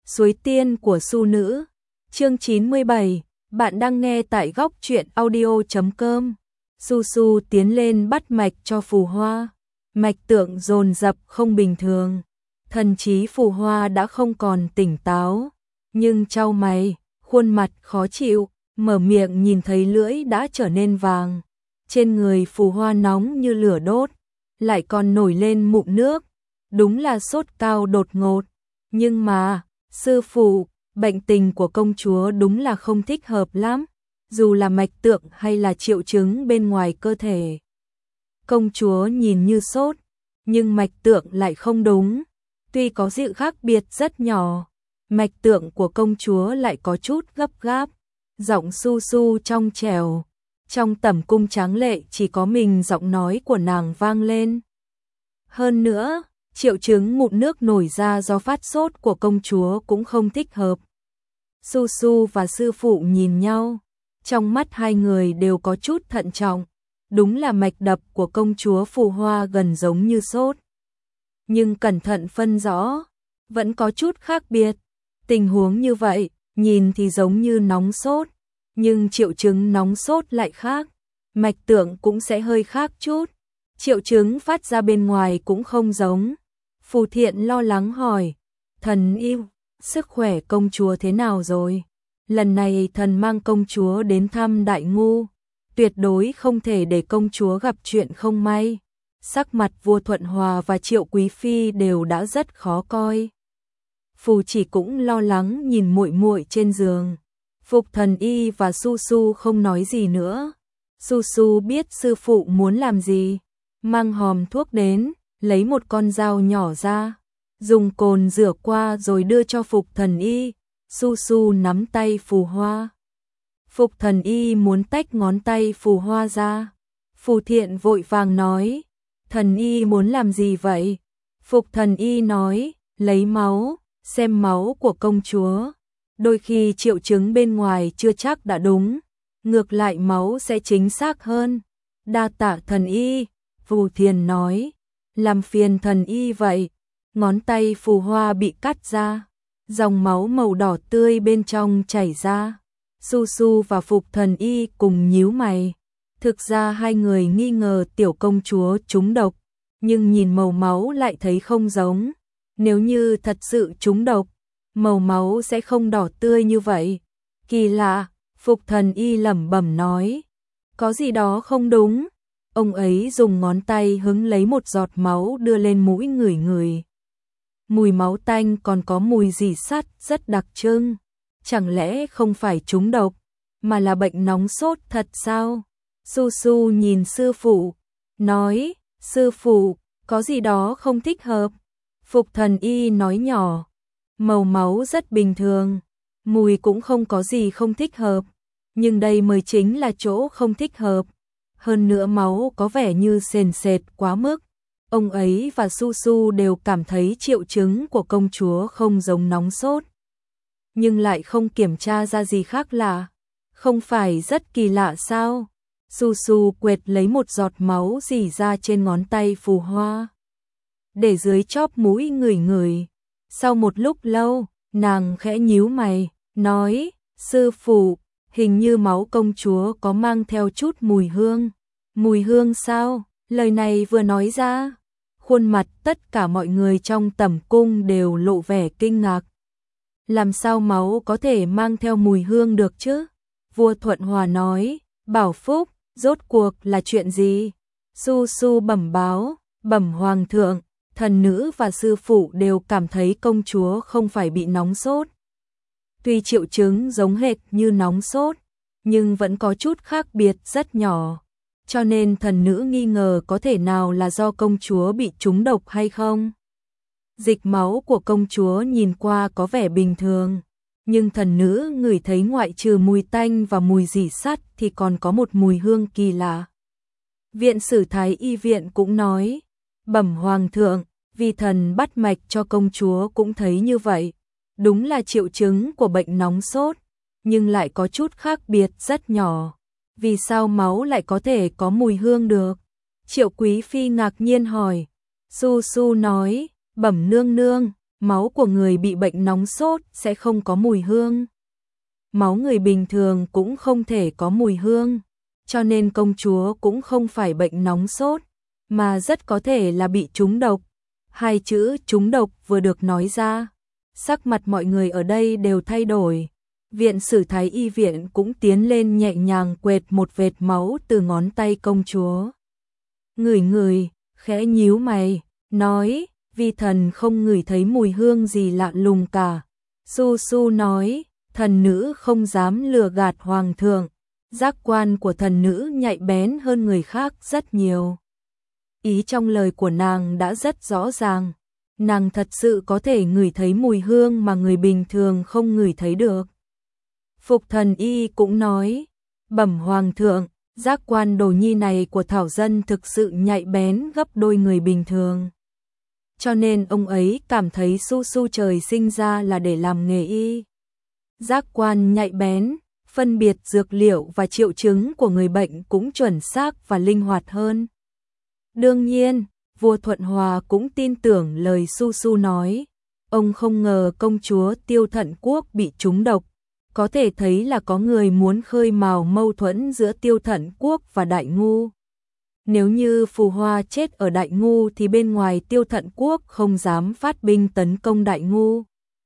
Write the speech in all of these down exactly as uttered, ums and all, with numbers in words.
Suối tiên của Su nữ. Chương chín mươi bảy, bạn đang nghe tại góc truyện audio chấm com. Su Su tiến lên bắt mạch cho Phù Hoa. Mạch tượng dồn dập không bình thường. Thần trí Phù Hoa đã không còn tỉnh táo, nhưng chau mày, khuôn mặt khó chịu, mở miệng nhìn thấy lưỡi đã trở nên vàng. Trên người Phù Hoa nóng như lửa đốt, lại còn nổi lên mụn nước. Đúng là sốt cao đột ngột. Nhưng mà, sư phụ, bệnh tình của công chúa đúng là không thích hợp lắm, dù là mạch tượng hay là triệu chứng bên ngoài cơ thể. Công chúa nhìn như sốt, nhưng mạch tượng lại không đúng. Tuy có sự khác biệt rất nhỏ, mạch tượng của công chúa lại có chút gấp gáp. Giọng Su Su trong trẻo, trong tẩm cung tráng lệ chỉ có mình giọng nói của nàng vang lên. Hơn nữa, triệu chứng mụn nước nổi ra do phát sốt của công chúa cũng không thích hợp. Su Su và sư phụ nhìn nhau, trong mắt hai người đều có chút thận trọng. Đúng là mạch đập của công chúa Phù Hoa gần giống như sốt, nhưng cẩn thận phân rõ, vẫn có chút khác biệt. Tình huống như vậy, nhìn thì giống như nóng sốt, nhưng triệu chứng nóng sốt lại khác. Mạch tượng cũng sẽ hơi khác chút, triệu chứng phát ra bên ngoài cũng không giống. Phù Thiện lo lắng hỏi, thần yêu, sức khỏe công chúa thế nào rồi? Lần này thần mang công chúa đến thăm Đại Ngu, tuyệt đối không thể để công chúa gặp chuyện không may. Sắc mặt vua Thuận Hòa và Triệu Quý Phi đều đã rất khó coi. Phù Chỉ cũng lo lắng nhìn muội muội trên giường. Phục Thần Y và Su Su không nói gì nữa. Su Su biết sư phụ muốn làm gì, mang hòm thuốc đến, lấy một con dao nhỏ ra, dùng cồn rửa qua rồi đưa cho Phục Thần Y. Su Su nắm tay Phù Hoa. Phục Thần Y muốn tách ngón tay Phù Hoa ra. Phù Thiện vội vàng nói, thần y muốn làm gì vậy? Phục Thần Y nói, lấy máu, xem máu của công chúa. Đôi khi triệu chứng bên ngoài chưa chắc đã đúng, ngược lại máu sẽ chính xác hơn. Đa tạ thần y, Phù Thiền nói, làm phiền thần y vậy. Ngón tay Phù Hoa bị cắt ra, dòng máu màu đỏ tươi bên trong chảy ra. Su Su và Phục Thần Y cùng nhíu mày. Thực ra hai người nghi ngờ tiểu công chúa trúng độc, nhưng nhìn màu máu lại thấy không giống. Nếu như thật sự trúng độc, màu máu sẽ không đỏ tươi như vậy. Kỳ lạ, Phục Thần Y lẩm bẩm nói, có gì đó không đúng. Ông ấy dùng ngón tay hứng lấy một giọt máu đưa lên mũi ngửi ngửi. Mùi máu tanh còn có mùi rỉ sắt rất đặc trưng. Chẳng lẽ không phải trúng độc, mà là bệnh nóng sốt thật sao? Su Su nhìn sư phụ, nói, sư phụ, có gì đó không thích hợp. Phục Thần Y nói nhỏ, màu máu rất bình thường, mùi cũng không có gì không thích hợp, nhưng đây mới chính là chỗ không thích hợp. Hơn nữa máu có vẻ như sền sệt quá mức. Ông ấy và Su Su đều cảm thấy triệu chứng của công chúa không giống nóng sốt, nhưng lại không kiểm tra ra gì khác lạ. Không phải rất kỳ lạ sao? Su Su quệt lấy một giọt máu rỉ ra trên ngón tay Phù Hoa, để dưới chóp mũi ngửi ngửi. Sau một lúc lâu, nàng khẽ nhíu mày, nói, sư phụ, hình như máu công chúa có mang theo chút mùi hương. Mùi hương sao? Lời này vừa nói ra, khuôn mặt tất cả mọi người trong tẩm cung đều lộ vẻ kinh ngạc. Làm sao máu có thể mang theo mùi hương được chứ? Vua Thuận Hòa nói, Bảo Phúc, rốt cuộc là chuyện gì? Su Su bẩm báo, bẩm hoàng thượng, thần nữ và sư phụ đều cảm thấy công chúa không phải bị nóng sốt. Tuy triệu chứng giống hệt như nóng sốt, nhưng vẫn có chút khác biệt rất nhỏ, cho nên thần nữ nghi ngờ có thể nào là do công chúa bị trúng độc hay không. Dịch máu của công chúa nhìn qua có vẻ bình thường, nhưng thần nữ ngửi thấy ngoại trừ mùi tanh và mùi rỉ sắt thì còn có một mùi hương kỳ lạ. Viện Sử Thái Y viện cũng nói, bẩm hoàng thượng, vi thần bắt mạch cho công chúa cũng thấy như vậy. Đúng là triệu chứng của bệnh nóng sốt, nhưng lại có chút khác biệt rất nhỏ. Vì sao máu lại có thể có mùi hương được? Triệu Quý Phi ngạc nhiên hỏi. Su Su nói, bẩm nương nương, máu của người bị bệnh nóng sốt sẽ không có mùi hương. Máu người bình thường cũng không thể có mùi hương, cho nên công chúa cũng không phải bệnh nóng sốt, mà rất có thể là bị trúng độc. Hai chữ trúng độc vừa được nói ra, sắc mặt mọi người ở đây đều thay đổi. Viện Sử Thái Y viện cũng tiến lên nhẹ nhàng quệt một vệt máu từ ngón tay công chúa. Ngửi ngửi, khẽ nhíu mày, nói, vi thần không ngửi thấy mùi hương gì lạ lùng cả. Su Su nói, thần nữ không dám lừa gạt hoàng thượng, giác quan của thần nữ nhạy bén hơn người khác rất nhiều. Ý trong lời của nàng đã rất rõ ràng, nàng thật sự có thể ngửi thấy mùi hương mà người bình thường không ngửi thấy được. Phục Thần Y cũng nói, bẩm hoàng thượng, giác quan đồ nhi này của Thảo Dân thực sự nhạy bén gấp đôi người bình thường. Cho nên ông ấy cảm thấy Su Su trời sinh ra là để làm nghề y. Giác quan nhạy bén, phân biệt dược liệu và triệu chứng của người bệnh cũng chuẩn xác và linh hoạt hơn. Đương nhiên, vua Thuận Hòa cũng tin tưởng lời Su Su nói. Ông không ngờ công chúa Tiêu Thận Quốc bị trúng độc. Có thể thấy là có người muốn khơi mào mâu thuẫn giữa Tiêu Thận Quốc và Đại Ngu. Nếu như Phù Hoa chết ở Đại Ngu thì bên ngoài Tiêu Thận Quốc không dám phát binh tấn công Đại Ngu.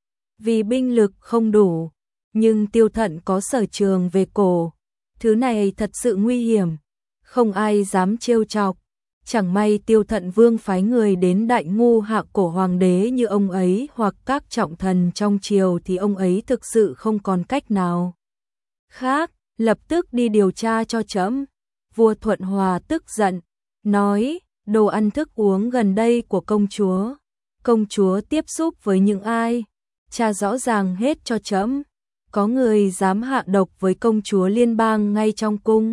Vì binh lực không đủ, nhưng Tiêu Thận có sở trường về cổ. Thứ này thật sự nguy hiểm, không ai dám trêu chọc. Chẳng may Tiêu Thận Vương phái người đến Đại Ngu hạ cổ hoàng đế như ông ấy hoặc các trọng thần trong triều thì ông ấy thực sự không còn cách nào khác, lập tức đi điều tra cho trẫm. Vua Thuận Hòa tức giận, nói, đồ ăn thức uống gần đây của công chúa, công chúa tiếp xúc với những ai, tra rõ ràng hết cho trẫm. Có người dám hạ độc với công chúa liên bang ngay trong cung.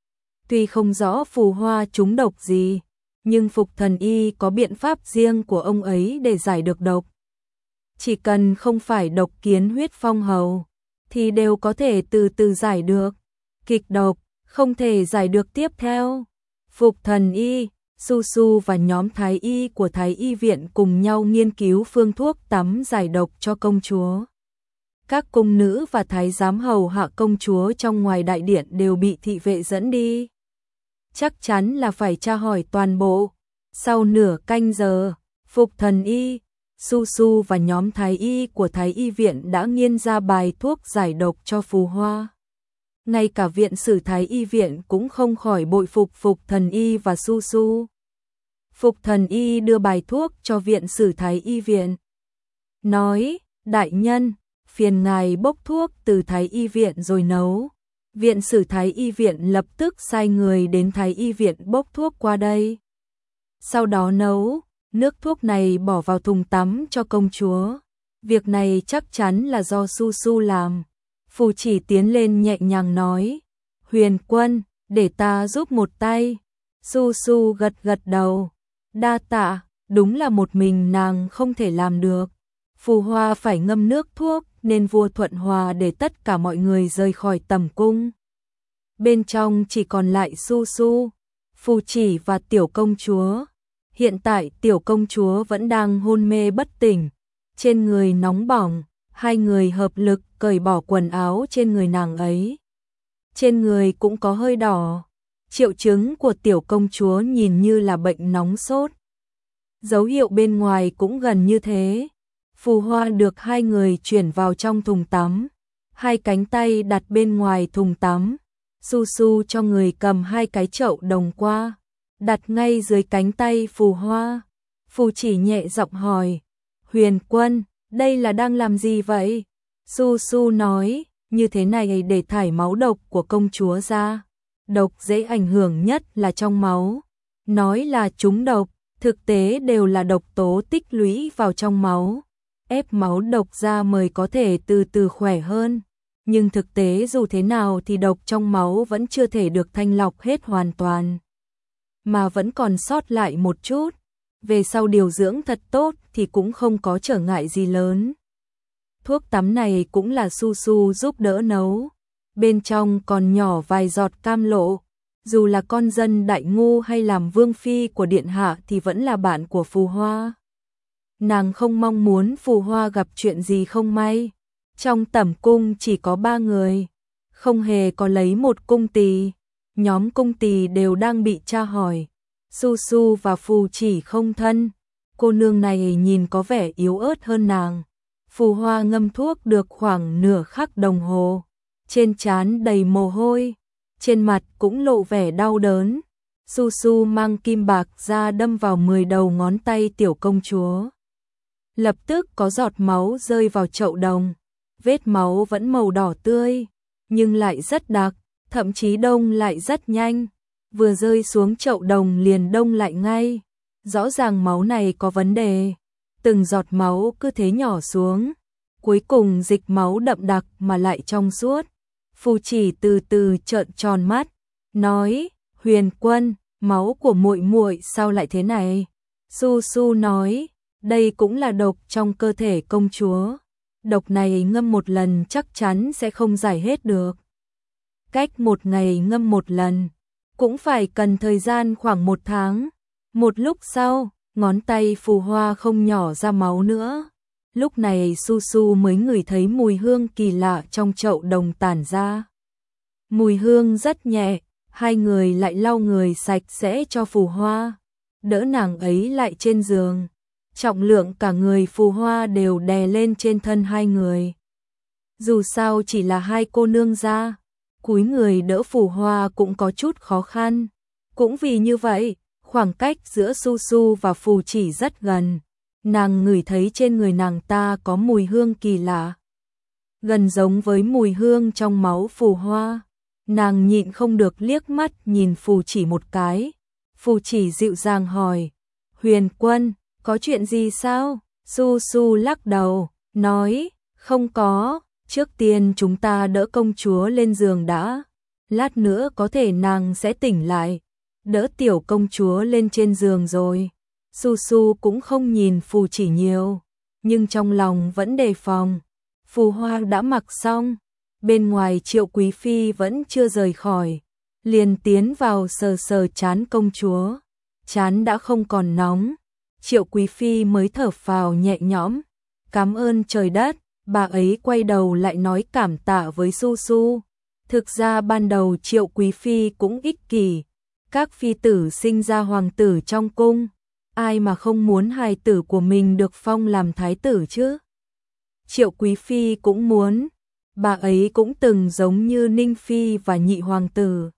Tuy không rõ Phù Hoa trúng độc gì, nhưng Phục Thần Y có biện pháp riêng của ông ấy để giải được độc. Chỉ cần không phải độc kiến huyết phong hầu, thì đều có thể từ từ giải được. Kịch độc, không thể giải được tiếp theo. Phục Thần Y, Su Su và nhóm Thái Y của Thái Y viện cùng nhau nghiên cứu phương thuốc tắm giải độc cho công chúa. Các cung nữ và thái giám hầu hạ công chúa trong ngoài đại điện đều bị thị vệ dẫn đi. Chắc chắn là phải tra hỏi toàn bộ. Sau nửa canh giờ, Phục Thần Y, Su Su và nhóm Thái Y của Thái Y viện đã nghiên ra bài thuốc giải độc cho Phù Hoa. Ngay cả viện Sử Thái Y viện cũng không khỏi bội phục Phục Thần Y và Su Su. Phục Thần Y đưa bài thuốc cho viện Sử Thái Y viện. Nói, đại nhân, phiền ngài bốc thuốc từ Thái Y viện rồi nấu. Viện Sử Thái Y viện lập tức sai người đến Thái Y viện bốc thuốc qua đây. Sau đó nấu, nước thuốc này bỏ vào thùng tắm cho công chúa. Việc này chắc chắn là do Su Su làm. Phù Chỉ tiến lên nhẹ nhàng nói, Huyền Quân, để ta giúp một tay. Su Su gật gật đầu, đa tạ, đúng là một mình nàng không thể làm được. Phù Hoa phải ngâm nước thuốc nên vua Thuận Hòa để tất cả mọi người rời khỏi tầm cung. Bên trong chỉ còn lại Su Su, Phù Chỉ và tiểu công chúa. Hiện tại tiểu công chúa vẫn đang hôn mê bất tỉnh, trên người nóng bỏng, hai người hợp lực cởi bỏ quần áo trên người nàng ấy. Trên người cũng có hơi đỏ, triệu chứng của tiểu công chúa nhìn như là bệnh nóng sốt. Dấu hiệu bên ngoài cũng gần như thế. Phù Hoa được hai người chuyển vào trong thùng tắm, hai cánh tay đặt bên ngoài thùng tắm. Su Su cho người cầm hai cái chậu đồng qua, đặt ngay dưới cánh tay Phù Hoa. Phù Chỉ nhẹ giọng hỏi, Huyền Quân, đây là đang làm gì vậy? Su Su nói, như thế này để thải máu độc của công chúa ra. Độc dễ ảnh hưởng nhất là trong máu. Nói là trúng độc, thực tế đều là độc tố tích lũy vào trong máu. Ép máu độc ra mới có thể từ từ khỏe hơn. Nhưng thực tế dù thế nào thì độc trong máu vẫn chưa thể được thanh lọc hết hoàn toàn, mà vẫn còn sót lại một chút. Về sau điều dưỡng thật tốt thì cũng không có trở ngại gì lớn. Thuốc tắm này cũng là Su Su giúp đỡ nấu. Bên trong còn nhỏ vài giọt cam lộ. Dù là con dân Đại Ngu hay làm vương phi của điện hạ thì vẫn là bạn của Phù Hoa. nàng không mong muốn Phù Hoa gặp chuyện gì không may. Trong tẩm cung chỉ có ba người, không hề có lấy một cung tỳ. Nhóm cung tỳ đều đang bị tra hỏi. Su Su và Phù Chỉ không thân. Cô nương này nhìn có vẻ yếu ớt hơn nàng. Phù Hoa ngâm thuốc được khoảng nửa khắc đồng hồ. Trên trán đầy mồ hôi, trên mặt cũng lộ vẻ đau đớn. Su Su mang kim bạc ra đâm vào mười đầu ngón tay tiểu công chúa. Lập tức có giọt máu rơi vào chậu đồng. Vết máu vẫn màu đỏ tươi, nhưng lại rất đặc, thậm chí đông lại rất nhanh. Vừa rơi xuống chậu đồng liền đông lại ngay. Rõ ràng máu này có vấn đề. Từng giọt máu cứ thế nhỏ xuống. Cuối cùng dịch máu đậm đặc mà lại trong suốt. Phù Chỉ từ từ trợn tròn mắt, nói: "Huyền Quân, máu của muội muội sao lại thế này?" Su Su nói: "Đây cũng là độc trong cơ thể công chúa. Độc này ngâm một lần chắc chắn sẽ không giải hết được. Cách một ngày ngâm một lần, cũng phải cần thời gian khoảng một tháng." Một lúc sau, ngón tay Phù Hoa không nhỏ ra máu nữa. Lúc này Su Su mới ngửi thấy mùi hương kỳ lạ trong chậu đồng tản ra. Mùi hương rất nhẹ, hai người lại lau người sạch sẽ cho Phù Hoa, đỡ nàng ấy lại trên giường. Trọng lượng cả người Phù Hoa đều đè lên trên thân hai người. Dù sao chỉ là hai cô nương gia, cúi người đỡ Phù Hoa cũng có chút khó khăn. Cũng vì như vậy, khoảng cách giữa Su Su và Phù Chỉ rất gần. Nàng ngửi thấy trên người nàng ta có mùi hương kỳ lạ, gần giống với mùi hương trong máu Phù Hoa. Nàng nhịn không được liếc mắt nhìn Phù Chỉ một cái. Phù Chỉ dịu dàng hỏi: "Huyền Quân, có chuyện gì sao?" Su Su lắc đầu, nói: "Không có, trước tiên chúng ta đỡ công chúa lên giường đã. Lát nữa có thể nàng sẽ tỉnh lại. Đỡ tiểu công chúa lên trên giường rồi." Su Su cũng không nhìn Phù Chỉ nhiều, nhưng trong lòng vẫn đề phòng. Phù Hoa đã mặc xong, bên ngoài Triệu Quý Phi vẫn chưa rời khỏi, liền tiến vào sờ sờ trán công chúa. Trán đã không còn nóng, Triệu Quý Phi mới thở phào nhẹ nhõm. Cảm ơn trời đất, bà ấy quay đầu lại nói cảm tạ với Su Su. Thực ra ban đầu Triệu Quý Phi cũng ích kỷ, các phi tử sinh ra hoàng tử trong cung, ai mà không muốn hài tử của mình được phong làm thái tử chứ. Triệu Quý Phi cũng muốn, bà ấy cũng từng giống như Ninh Phi và nhị hoàng tử.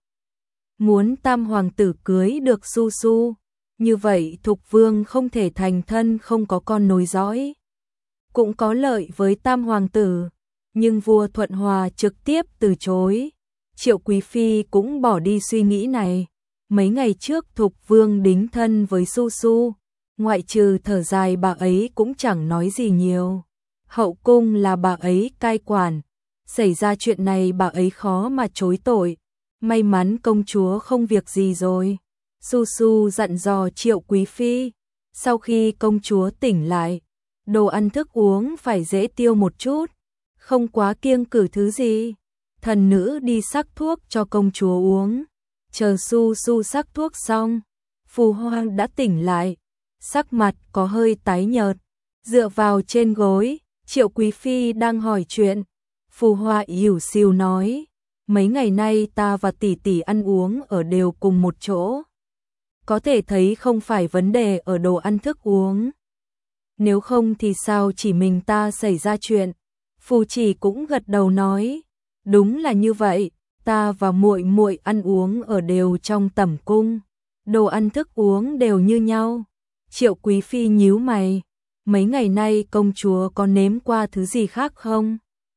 Muốn tam hoàng tử cưới được Su Su, như vậy Thục Vương không thể thành thân không có con nối dõi. Cũng có lợi với tam hoàng tử, nhưng vua Thuận Hòa trực tiếp từ chối. Triệu Quý Phi cũng bỏ đi suy nghĩ này. Mấy ngày trước Thục Vương đính thân với Su Su, ngoại trừ thở dài bà ấy cũng chẳng nói gì nhiều. Hậu cung là bà ấy cai quản, xảy ra chuyện này bà ấy khó mà chối tội. May mắn công chúa không việc gì rồi. Su Su dặn dò Triệu Quý Phi, sau khi công chúa tỉnh lại, đồ ăn thức uống phải dễ tiêu một chút, không quá kiêng cử thứ gì. Thần nữ đi sắc thuốc cho công chúa uống. Chờ Su Su sắc thuốc xong, Phù Hoa đã tỉnh lại, sắc mặt có hơi tái nhợt, dựa vào trên gối. Triệu Quý Phi đang hỏi chuyện, Phù Hoa ỉu xìu nói: "Mấy ngày nay ta và tỷ tỷ ăn uống ở đều cùng một chỗ, có thể thấy không phải vấn đề ở đồ ăn thức uống. Nếu không thì sao chỉ mình ta xảy ra chuyện?" Phù Chỉ cũng gật đầu nói: "Đúng là như vậy, ta và muội muội ăn uống ở đều trong tẩm cung, đồ ăn thức uống đều như nhau." Triệu Quý Phi nhíu mày: "Mấy ngày nay công chúa có nếm qua thứ gì khác không?"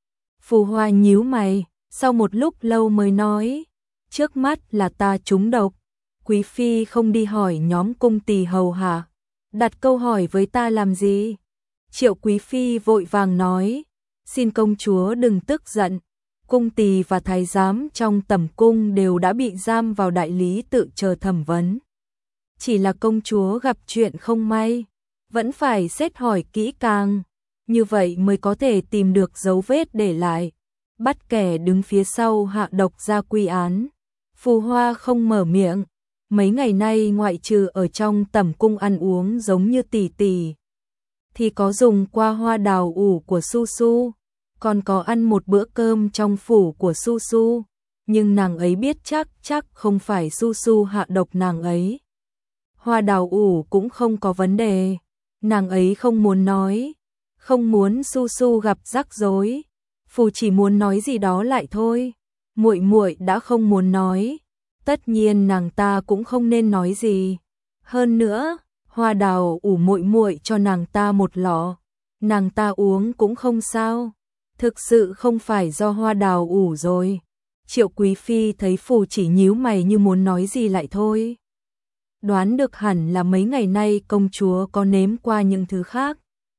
Phù Hoa nhíu mày, sau một lúc lâu mới nói: "Trước mắt là ta trúng độc. Quý Phi không đi hỏi nhóm cung tỳ hầu hạ, đặt câu hỏi với ta làm gì?" Triệu Quý Phi vội vàng nói: "Xin công chúa đừng tức giận. Cung tỳ và thái giám trong tẩm cung đều đã bị giam vào đại lý tự chờ thẩm vấn. Chỉ là công chúa gặp chuyện không may, vẫn phải xét hỏi kỹ càng, như vậy mới có thể tìm được dấu vết để lại, bắt kẻ đứng phía sau hạ độc ra quy án." Phù Hoa không mở miệng, mấy ngày nay ngoại trừ ở trong tẩm cung ăn uống giống như tỷ tỷ, thì có dùng qua hoa đào ủ của Su Su, còn có ăn một bữa cơm trong phủ của Su Su, nhưng nàng ấy biết chắc chắc không phải Su Su hạ độc nàng ấy. Hoa đào ủ cũng không có vấn đề, nàng ấy không muốn nói, không muốn Su Su gặp rắc rối, Phù chỉ muốn nói gì đó lại thôi. Muội muội đã không muốn nói, tất nhiên nàng ta cũng không nên nói gì. Hơn nữa, hoa đào ủ muội muội cho nàng ta một lọ, nàng ta uống cũng không sao. Thực sự không phải do hoa đào ủ rồi. Triệu Quý Phi thấy Phù chỉ nhíu mày như muốn nói gì lại thôi. Đoán được hẳn là mấy ngày nay công chúa có nếm qua những thứ khác.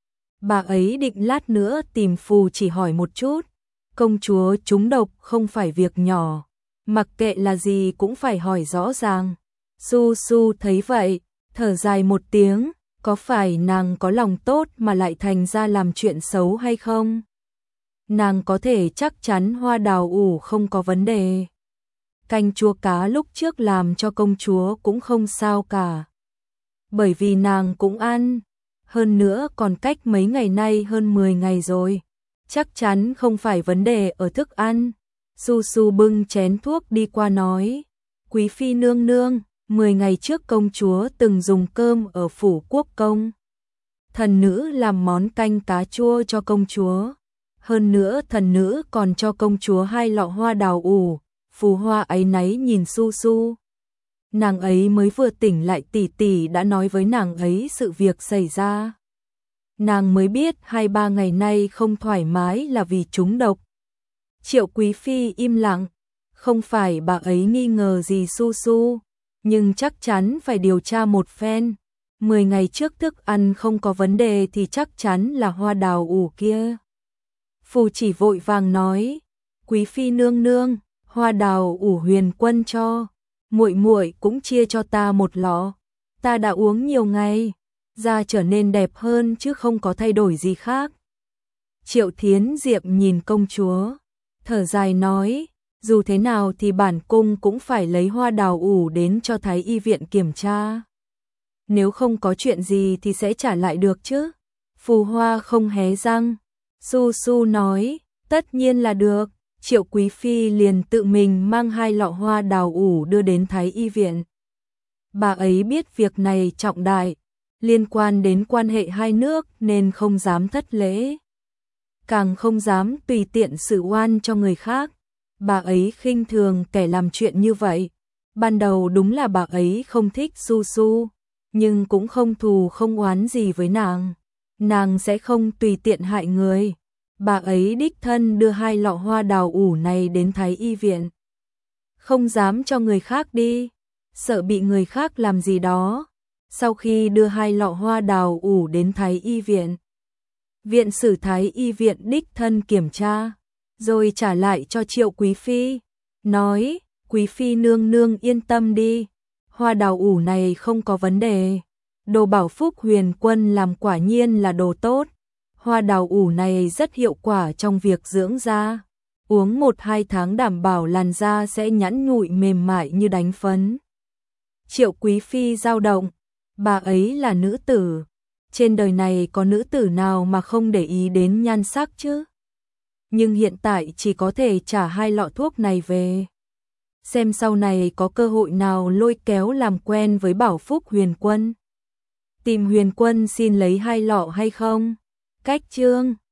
Bà ấy định lát nữa tìm Phù chỉ hỏi một chút. Công chúa trúng độc không phải việc nhỏ, mặc kệ là gì cũng phải hỏi rõ ràng. Su Su thấy vậy, thở dài một tiếng, có phải nàng có lòng tốt mà lại thành ra làm chuyện xấu hay không? Nàng có thể chắc chắn hoa đào ủ không có vấn đề. Canh chua cá lúc trước làm cho công chúa cũng không sao cả. Bởi vì nàng cũng ăn, hơn nữa còn cách mấy ngày nay hơn mười ngày rồi. Chắc chắn không phải vấn đề ở thức ăn. Su Su bưng chén thuốc đi qua nói, Quý Phi nương nương, mười ngày trước công chúa từng dùng cơm ở phủ quốc công. Thần nữ làm món canh cá chua cho công chúa. Hơn nữa thần nữ còn cho công chúa hai lọ hoa đào ủ. Phù Hoa áy náy nhìn Su Su. Nàng ấy mới vừa tỉnh lại, tỷ tỷ đã nói với nàng ấy sự việc xảy ra. Nàng mới biết hai ba ngày nay không thoải mái là vì trúng độc. Triệu Quý Phi im lặng, không phải bà ấy nghi ngờ gì Su Su, nhưng chắc chắn phải điều tra một phen. Mười ngày trước thức ăn không có vấn đề thì chắc chắn là hoa đào ủ kia. Phù chỉ vội vàng nói, Quý Phi nương nương, hoa đào ủ Huyền Quân cho, muội muội cũng chia cho ta một lọ, ta đã uống nhiều ngày, da trở nên đẹp hơn chứ không có thay đổi gì khác. Triệu Thiến Diệp nhìn công chúa, thở dài nói, dù thế nào thì bản cung cũng phải lấy hoa đào ủ đến cho Thái y viện kiểm tra. Nếu không có chuyện gì thì sẽ trả lại được chứ. Phù Hoa không hé răng. Su Su nói, tất nhiên là được. Triệu Quý Phi liền tự mình mang hai lọ hoa đào ủ đưa đến Thái y viện. Bà ấy biết việc này trọng đại, liên quan đến quan hệ hai nước nên không dám thất lễ. Càng không dám tùy tiện xử oan cho người khác. Bà ấy khinh thường kẻ làm chuyện như vậy. Ban đầu đúng là bà ấy không thích Su Su, nhưng cũng không thù không oán gì với nàng. Nàng sẽ không tùy tiện hại người. Bà ấy đích thân đưa hai lọ hoa đào ủ này đến Thái y viện. Không dám cho người khác đi, sợ bị người khác làm gì đó. Sau khi đưa hai lọ hoa đào ủ đến Thái y viện, viện sử Thái y viện đích thân kiểm tra, rồi trả lại cho Triệu Quý Phi, nói, Quý Phi nương nương yên tâm đi, hoa đào ủ này không có vấn đề. Đồ bảo phúc Huyền Quân làm quả nhiên là đồ tốt. Hoa đào ủ này rất hiệu quả trong việc dưỡng da. Uống một hai tháng đảm bảo làn da sẽ nhẵn nhụi mềm mại như đánh phấn. Triệu Quý Phi dao động. Bà ấy là nữ tử. Trên đời này có nữ tử nào mà không để ý đến nhan sắc chứ? Nhưng hiện tại chỉ có thể trả hai lọ thuốc này về. Xem sau này có cơ hội nào lôi kéo làm quen với bảo phúc Huyền Quân. Tìm Huyền Quân xin lấy hai lọ hay không? Cách chương